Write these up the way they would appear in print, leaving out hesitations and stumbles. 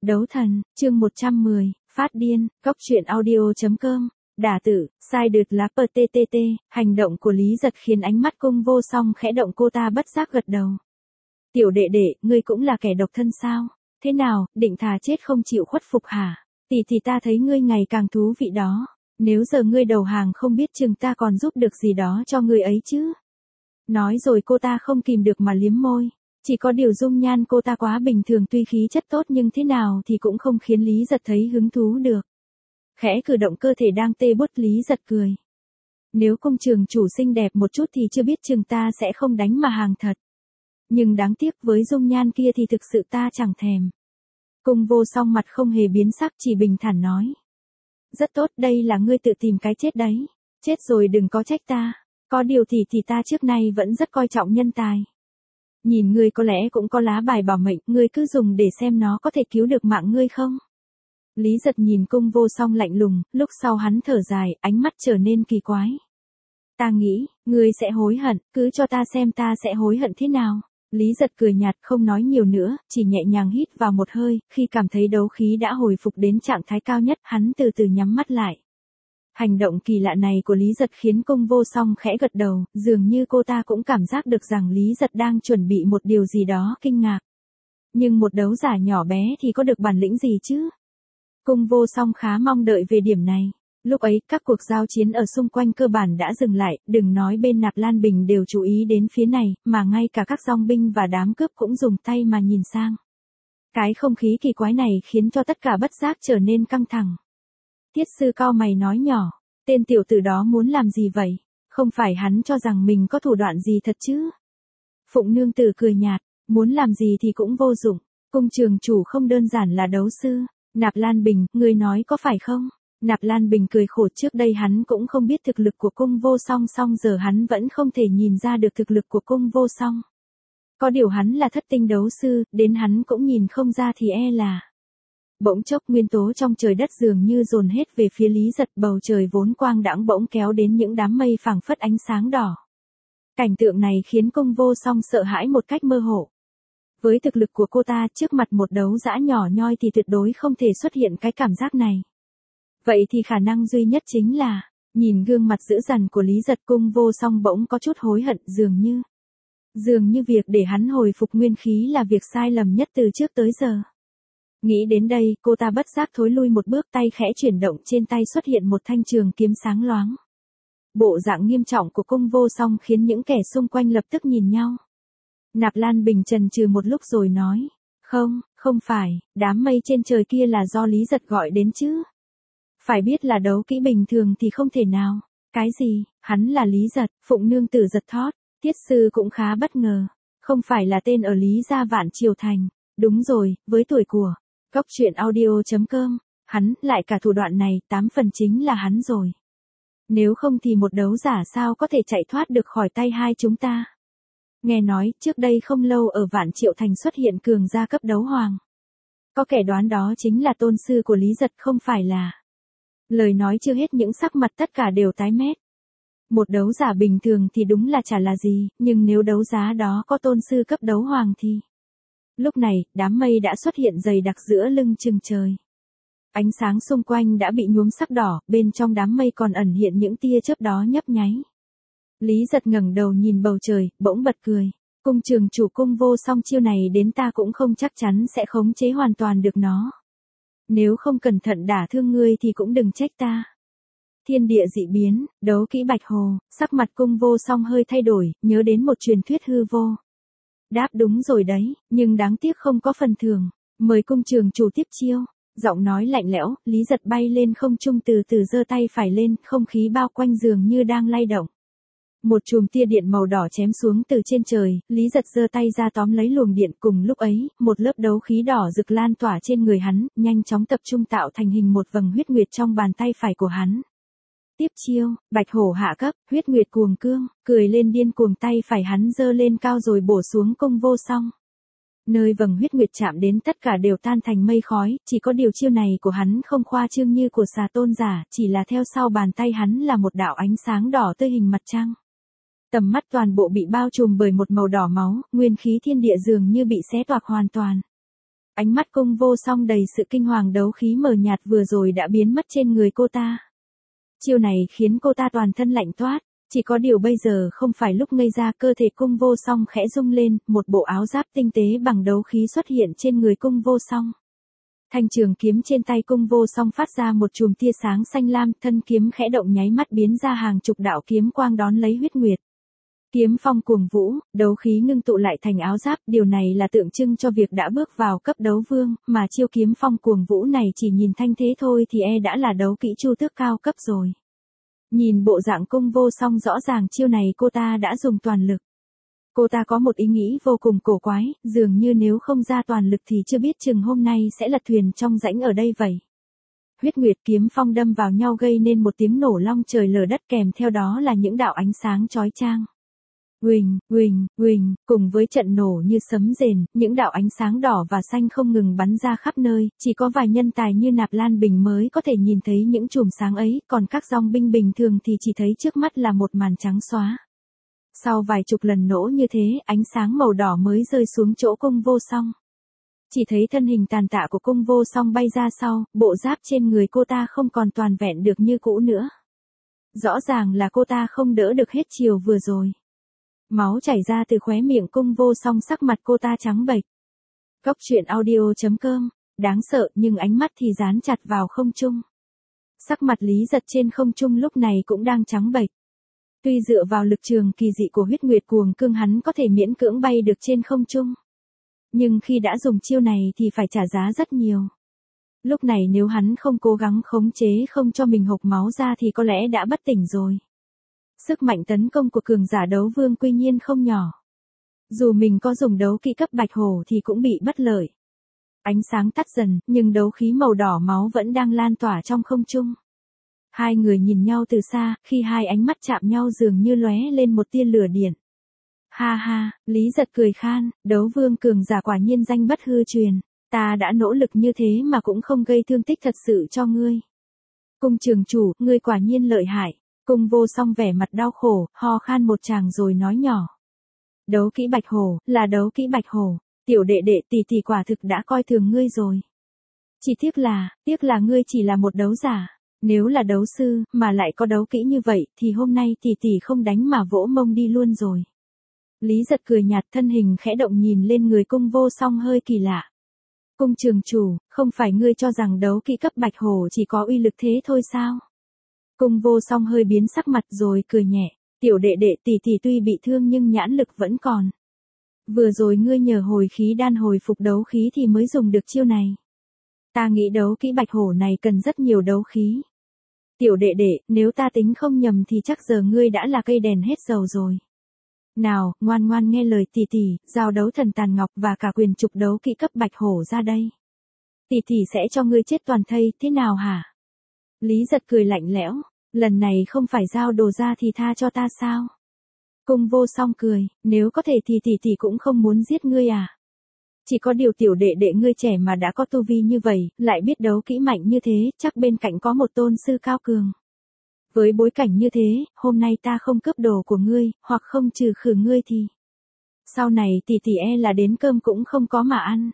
Đấu thần, chương 110, phát điên, góc truyện audio.com, đả tử, sai đượt lá PTTT, hành động của Lý Giật khiến ánh mắt Cung Vô Song khẽ động, cô ta bất giác gật đầu. Tiểu đệ đệ, ngươi cũng là kẻ độc thân sao? Thế nào, định thà chết không chịu khuất phục hả? Thì ta thấy ngươi ngày càng thú vị đó. Nếu giờ ngươi đầu hàng không biết chừng ta còn giúp được gì đó cho ngươi ấy chứ. Nói rồi cô ta không kìm được mà liếm môi. Chỉ có điều dung nhan cô ta quá bình thường, tuy khí chất tốt nhưng thế nào thì cũng không khiến Lý Giật thấy hứng thú được. Khẽ cử động cơ thể đang tê bút, Lý Giật cười. Nếu công trường chủ xinh đẹp một chút thì chưa biết chừng ta sẽ không đánh mà hàng thật. Nhưng đáng tiếc với dung nhan kia thì thực sự ta chẳng thèm. Cung Vô Song mặt không hề biến sắc, chỉ bình thản nói. Rất tốt, đây là ngươi tự tìm cái chết đấy. Chết rồi đừng có trách ta. Có điều thì ta trước nay vẫn rất coi trọng nhân tài. Nhìn ngươi có lẽ cũng có lá bài bảo mệnh, ngươi cứ dùng để xem nó có thể cứu được mạng ngươi không. Lý Giật nhìn Cung Vô Song lạnh lùng, lúc sau hắn thở dài, ánh mắt trở nên kỳ quái. Ta nghĩ, ngươi sẽ hối hận, cứ cho ta xem ta sẽ hối hận thế nào. Lý Giật cười nhạt, không nói nhiều nữa, chỉ nhẹ nhàng hít vào một hơi, khi cảm thấy đấu khí đã hồi phục đến trạng thái cao nhất, hắn từ từ nhắm mắt lại. Hành động kỳ lạ này của Lý Giật khiến Cung Vô Song khẽ gật đầu, dường như cô ta cũng cảm giác được rằng Lý Giật đang chuẩn bị một điều gì đó kinh ngạc. Nhưng một đấu giả nhỏ bé thì có được bản lĩnh gì chứ? Cung Vô Song khá mong đợi về điểm này. Lúc ấy, các cuộc giao chiến ở xung quanh cơ bản đã dừng lại, đừng nói bên Nạp Lan Bình đều chú ý đến phía này, mà ngay cả các dòng binh và đám cướp cũng dùng tay mà nhìn sang. Cái không khí kỳ quái này khiến cho tất cả bất giác trở nên căng thẳng. Tiết sư cau mày nói nhỏ, tên tiểu tử đó muốn làm gì vậy? Không phải hắn cho rằng mình có thủ đoạn gì thật chứ? Phụng nương tử cười nhạt, muốn làm gì thì cũng vô dụng, cung trường chủ không đơn giản là đấu sư. Nạp Lan Bình, ngươi nói có phải không? Nạp Lan Bình cười khổ, trước đây hắn cũng không biết thực lực của Cung Vô Song, song giờ hắn vẫn không thể nhìn ra được thực lực của Cung Vô Song. Có điều hắn là thất tinh đấu sư, đến hắn cũng nhìn không ra thì e là. Bỗng chốc nguyên tố trong trời đất dường như dồn hết về phía Lý Giật, bầu trời vốn quang đãng bỗng kéo đến những đám mây phảng phất ánh sáng đỏ. Cảnh tượng này khiến Cung Vô Song sợ hãi một cách mơ hồ. Với thực lực của cô ta, trước mặt một đấu dã nhỏ nhoi thì tuyệt đối không thể xuất hiện cái cảm giác này. Vậy thì khả năng duy nhất chính là, nhìn gương mặt dữ dằn của Lý Giật, Cung Vô Song bỗng có chút hối hận, dường như việc để hắn hồi phục nguyên khí là việc sai lầm nhất từ trước tới giờ. Nghĩ đến đây, cô ta bất giác thối lui một bước, tay khẽ chuyển động, trên tay xuất hiện một thanh trường kiếm sáng loáng. Bộ dạng nghiêm trọng của Cung Vô Song khiến những kẻ xung quanh lập tức nhìn nhau. Nạp Lan Bình chần chừ một lúc rồi nói, không phải, đám mây trên trời kia là do Lý Giật gọi đến chứ. Phải biết là đấu kỹ bình thường thì không thể nào. Cái gì, hắn là Lý Giật? Phụng nương tử giật thót, Tiết sư cũng khá bất ngờ. Không phải là tên ở Lý Gia Vạn Triều Thành. Đúng rồi, với tuổi của góc truyện audio.com, hắn lại cả thủ đoạn này, 8 phần chính là hắn rồi. Nếu không thì một đấu giả sao có thể chạy thoát được khỏi tay hai chúng ta. Nghe nói, trước đây không lâu ở Vạn Triệu Thành xuất hiện cường gia cấp đấu hoàng. Có kẻ đoán đó chính là tôn sư của Lý Giật, không phải là. Lời nói chưa hết những sắc mặt tất cả đều tái mét. Một đấu giả bình thường thì đúng là chả là gì, nhưng nếu đấu giá đó có tôn sư cấp đấu hoàng thì. Lúc này, đám mây đã xuất hiện dày đặc giữa lưng chừng trời. Ánh sáng xung quanh đã bị nhuốm sắc đỏ, bên trong đám mây còn ẩn hiện những tia chớp đó nhấp nháy. Lý Giật ngẩng đầu nhìn bầu trời, bỗng bật cười. Cung trường chủ, Cung Vô Song chiêu này đến ta cũng không chắc chắn sẽ khống chế hoàn toàn được nó. Nếu không cẩn thận đả thương ngươi thì cũng đừng trách ta. Thiên địa dị biến, đấu kỹ Bạch Hồ, sắc mặt Cung Vô Song hơi thay đổi, nhớ đến một truyền thuyết hư vô. Đáp đúng rồi đấy, nhưng đáng tiếc không có phần thưởng. Mời cung trường chủ tiếp chiêu. Giọng nói lạnh lẽo, Lý Giật bay lên không trung, từ từ giơ tay phải lên, không khí bao quanh dường như đang lay động. Một chùm tia điện màu đỏ chém xuống từ trên trời, Lý Giật giơ tay ra tóm lấy luồng điện, cùng lúc ấy, một lớp đấu khí đỏ rực lan tỏa trên người hắn, nhanh chóng tập trung tạo thành hình một vầng huyết nguyệt trong bàn tay phải của hắn. Tiếp chiêu, Bạch Hổ hạ cấp, huyết nguyệt cuồng cương, cười lên điên cuồng, tay phải hắn giơ lên cao rồi bổ xuống Cung Vô Song. Nơi vầng huyết nguyệt chạm đến tất cả đều tan thành mây khói, chỉ có điều chiêu này của hắn không khoa trương như của Xà Tôn giả, chỉ là theo sau bàn tay hắn là một đạo ánh sáng đỏ tươi hình mặt trăng. Tầm mắt toàn bộ bị bao trùm bởi một màu đỏ máu, nguyên khí thiên địa dường như bị xé toạc hoàn toàn. Ánh mắt cung vô song đầy sự kinh hoàng, đấu khí mờ nhạt vừa rồi đã biến mất trên người cô ta. Chiêu này khiến cô ta toàn thân lạnh toát, chỉ có điều bây giờ không phải lúc ngây ra, cơ thể cung vô song khẽ rung lên, một bộ áo giáp tinh tế bằng đấu khí xuất hiện trên người cung vô song. Thanh trường kiếm trên tay cung vô song phát ra một chùm tia sáng xanh lam, thân kiếm khẽ động nháy mắt biến ra hàng chục đạo kiếm quang đón lấy huyết nguyệt. Kiếm phong cuồng vũ, đấu khí ngưng tụ lại thành áo giáp, điều này là tượng trưng cho việc đã bước vào cấp đấu vương, mà chiêu kiếm phong cuồng vũ này chỉ nhìn thanh thế thôi thì đã là đấu kỹ chu tước cao cấp rồi. Nhìn bộ dạng cung vô song rõ ràng chiêu này cô ta đã dùng toàn lực. Cô ta có một ý nghĩ vô cùng cổ quái, dường như nếu không ra toàn lực thì chưa biết chừng hôm nay sẽ lật thuyền trong rãnh ở đây vậy. Huyết nguyệt kiếm phong đâm vào nhau gây nên một tiếng nổ long trời lở đất, kèm theo đó là những đạo ánh sáng chói chang. Huỳnh, huỳnh, huỳnh, cùng với trận nổ như sấm rền, những đạo ánh sáng đỏ và xanh không ngừng bắn ra khắp nơi, chỉ có vài nhân tài như Nạp Lan Bình mới có thể nhìn thấy những chùm sáng ấy, còn các dòng binh bình thường thì chỉ thấy trước mắt là một màn trắng xóa. Sau vài chục lần nổ như thế, ánh sáng màu đỏ mới rơi xuống chỗ cung vô song. Chỉ thấy thân hình tàn tạ của cung vô song bay ra sau, bộ giáp trên người cô ta không còn toàn vẹn được như cũ nữa. Rõ ràng là cô ta không đỡ được hết chiều vừa rồi. Máu chảy ra từ khóe miệng cung vô song, sắc mặt cô ta trắng bệch. Cốc truyện audio.com, đáng sợ nhưng ánh mắt thì dán chặt vào không trung. Sắc mặt Lý Giật trên không trung lúc này cũng đang trắng bệch. Tuy dựa vào lực trường kỳ dị của huyết nguyệt cuồng cương hắn có thể miễn cưỡng bay được trên không trung. Nhưng khi đã dùng chiêu này thì phải trả giá rất nhiều. Lúc này nếu hắn không cố gắng khống chế không cho mình hộc máu ra thì có lẽ đã bất tỉnh rồi. Sức mạnh tấn công của cường giả đấu vương quy nhiên không nhỏ. Dù mình có dùng đấu kỹ cấp bạch hổ thì cũng bị bất lợi. Ánh sáng tắt dần, nhưng đấu khí màu đỏ máu vẫn đang lan tỏa trong không trung. Hai người nhìn nhau từ xa, khi hai ánh mắt chạm nhau dường như lóe lên một tia lửa điện. Ha ha, Lý Giật cười khan, đấu vương cường giả quả nhiên danh bất hư truyền, ta đã nỗ lực như thế mà cũng không gây thương tích thật sự cho ngươi. Cung trường chủ, ngươi quả nhiên lợi hại. Cung vô song vẻ mặt đau khổ, ho khan một tràng rồi nói nhỏ. Đấu kỹ bạch hổ, là đấu kỹ bạch hổ, tiểu đệ đệ tỷ tỷ quả thực đã coi thường ngươi rồi. Chỉ tiếc là ngươi chỉ là một đấu giả, nếu là đấu sư, mà lại có đấu kỹ như vậy, thì hôm nay tỷ tỷ không đánh mà vỗ mông đi luôn rồi. Lý Giật cười nhạt, thân hình khẽ động nhìn lên người cung vô song hơi kỳ lạ. Cung trường chủ, không phải ngươi cho rằng đấu kỹ cấp bạch hổ chỉ có uy lực thế thôi sao? Cung vô song hơi biến sắc mặt rồi cười nhẹ, tiểu đệ đệ tỷ tỷ tuy bị thương nhưng nhãn lực vẫn còn. Vừa rồi ngươi nhờ hồi khí đan hồi phục đấu khí thì mới dùng được chiêu này. Ta nghĩ đấu kỹ bạch hổ này cần rất nhiều đấu khí. Tiểu đệ đệ, nếu ta tính không nhầm thì chắc giờ ngươi đã là cây đèn hết dầu rồi. Nào, ngoan ngoan nghe lời tỷ tỷ, giao đấu thần tàn ngọc và cả quyền trục đấu kỹ cấp bạch hổ ra đây. Tỷ tỷ sẽ cho ngươi chết toàn thây, thế nào hả? Lý Giật cười lạnh lẽo, lần này không phải giao đồ ra thì tha cho ta sao? Cung vô song cười, nếu có thể thì tỷ tỷ cũng không muốn giết ngươi à? Chỉ có điều tiểu đệ đệ ngươi trẻ mà đã có tu vi như vậy, lại biết đấu kỹ mạnh như thế, chắc bên cạnh có một tôn sư cao cường. Với bối cảnh như thế, hôm nay ta không cướp đồ của ngươi, hoặc không trừ khử ngươi thì sau này tỷ tỷ là đến cơm cũng không có mà ăn.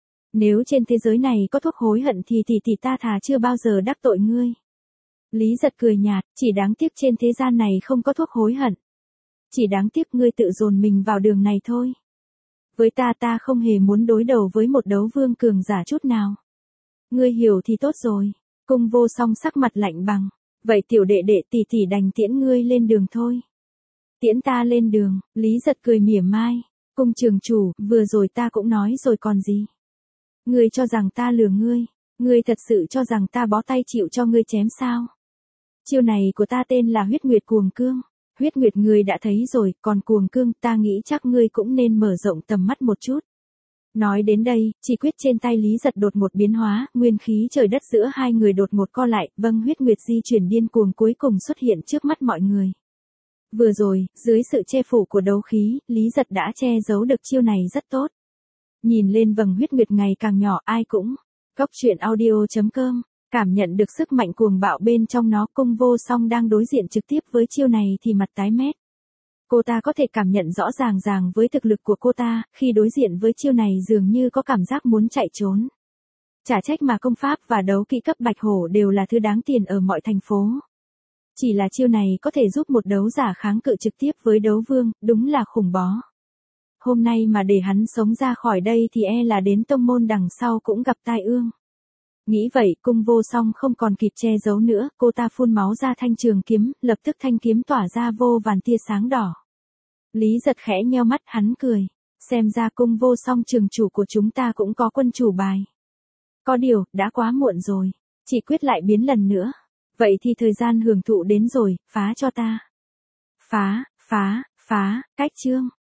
Nếu trên thế giới này có thuốc hối hận thì tỷ tỷ ta thà chưa bao giờ đắc tội ngươi. Lý Giật cười nhạt, chỉ đáng tiếc trên thế gian này không có thuốc hối hận. Chỉ đáng tiếc ngươi tự dồn mình vào đường này thôi. Với ta không hề muốn đối đầu với một đấu vương cường giả chút nào. Ngươi hiểu thì tốt rồi. Cung vô song sắc mặt lạnh bằng. Vậy tiểu đệ đệ tỷ tỷ đành tiễn ngươi lên đường thôi. Tiễn ta lên đường, Lý Giật cười mỉa mai. Cung trường chủ, vừa rồi ta cũng nói rồi còn gì. Ngươi cho rằng ta lừa ngươi. Ngươi thật sự cho rằng ta bó tay chịu cho ngươi chém sao? Chiêu này của ta tên là huyết nguyệt cuồng cương. Huyết nguyệt ngươi đã thấy rồi, còn cuồng cương ta nghĩ chắc ngươi cũng nên mở rộng tầm mắt một chút. Nói đến đây, chỉ quyết trên tay Lý Giật đột một biến hóa, nguyên khí trời đất giữa hai người đột một co lại, huyết nguyệt di chuyển điên cuồng cuối cùng xuất hiện trước mắt mọi người. Vừa rồi, dưới sự che phủ của đấu khí, Lý Giật đã che giấu được chiêu này rất tốt. Nhìn lên huyết nguyệt ngày càng nhỏ, ai cũng. Cốc truyện audio.com, cảm nhận được sức mạnh cuồng bạo bên trong nó. Cung vô song đang đối diện trực tiếp với chiêu này thì mặt tái mét. Cô ta có thể cảm nhận rõ ràng với thực lực của cô ta, khi đối diện với chiêu này dường như có cảm giác muốn chạy trốn. Chả trách mà công pháp và đấu kỹ cấp bạch hổ đều là thứ đáng tiền ở mọi thành phố. Chỉ là chiêu này có thể giúp một đấu giả kháng cự trực tiếp với đấu vương, đúng là khủng bó. Hôm nay mà để hắn sống ra khỏi đây thì e là đến tông môn đằng sau cũng gặp tai ương. Nghĩ vậy, Cung Vô Song không còn kịp che giấu nữa, cô ta phun máu ra thanh trường kiếm, lập tức thanh kiếm tỏa ra vô vàn tia sáng đỏ. Lý Giật khẽ nheo mắt, hắn cười. Xem ra Cung Vô Song trường chủ của chúng ta cũng có quân chủ bài. Có điều, đã quá muộn rồi. Chỉ quyết lại biến lần nữa. Vậy thì thời gian hưởng thụ đến rồi, phá cho ta. Phá, cách chương.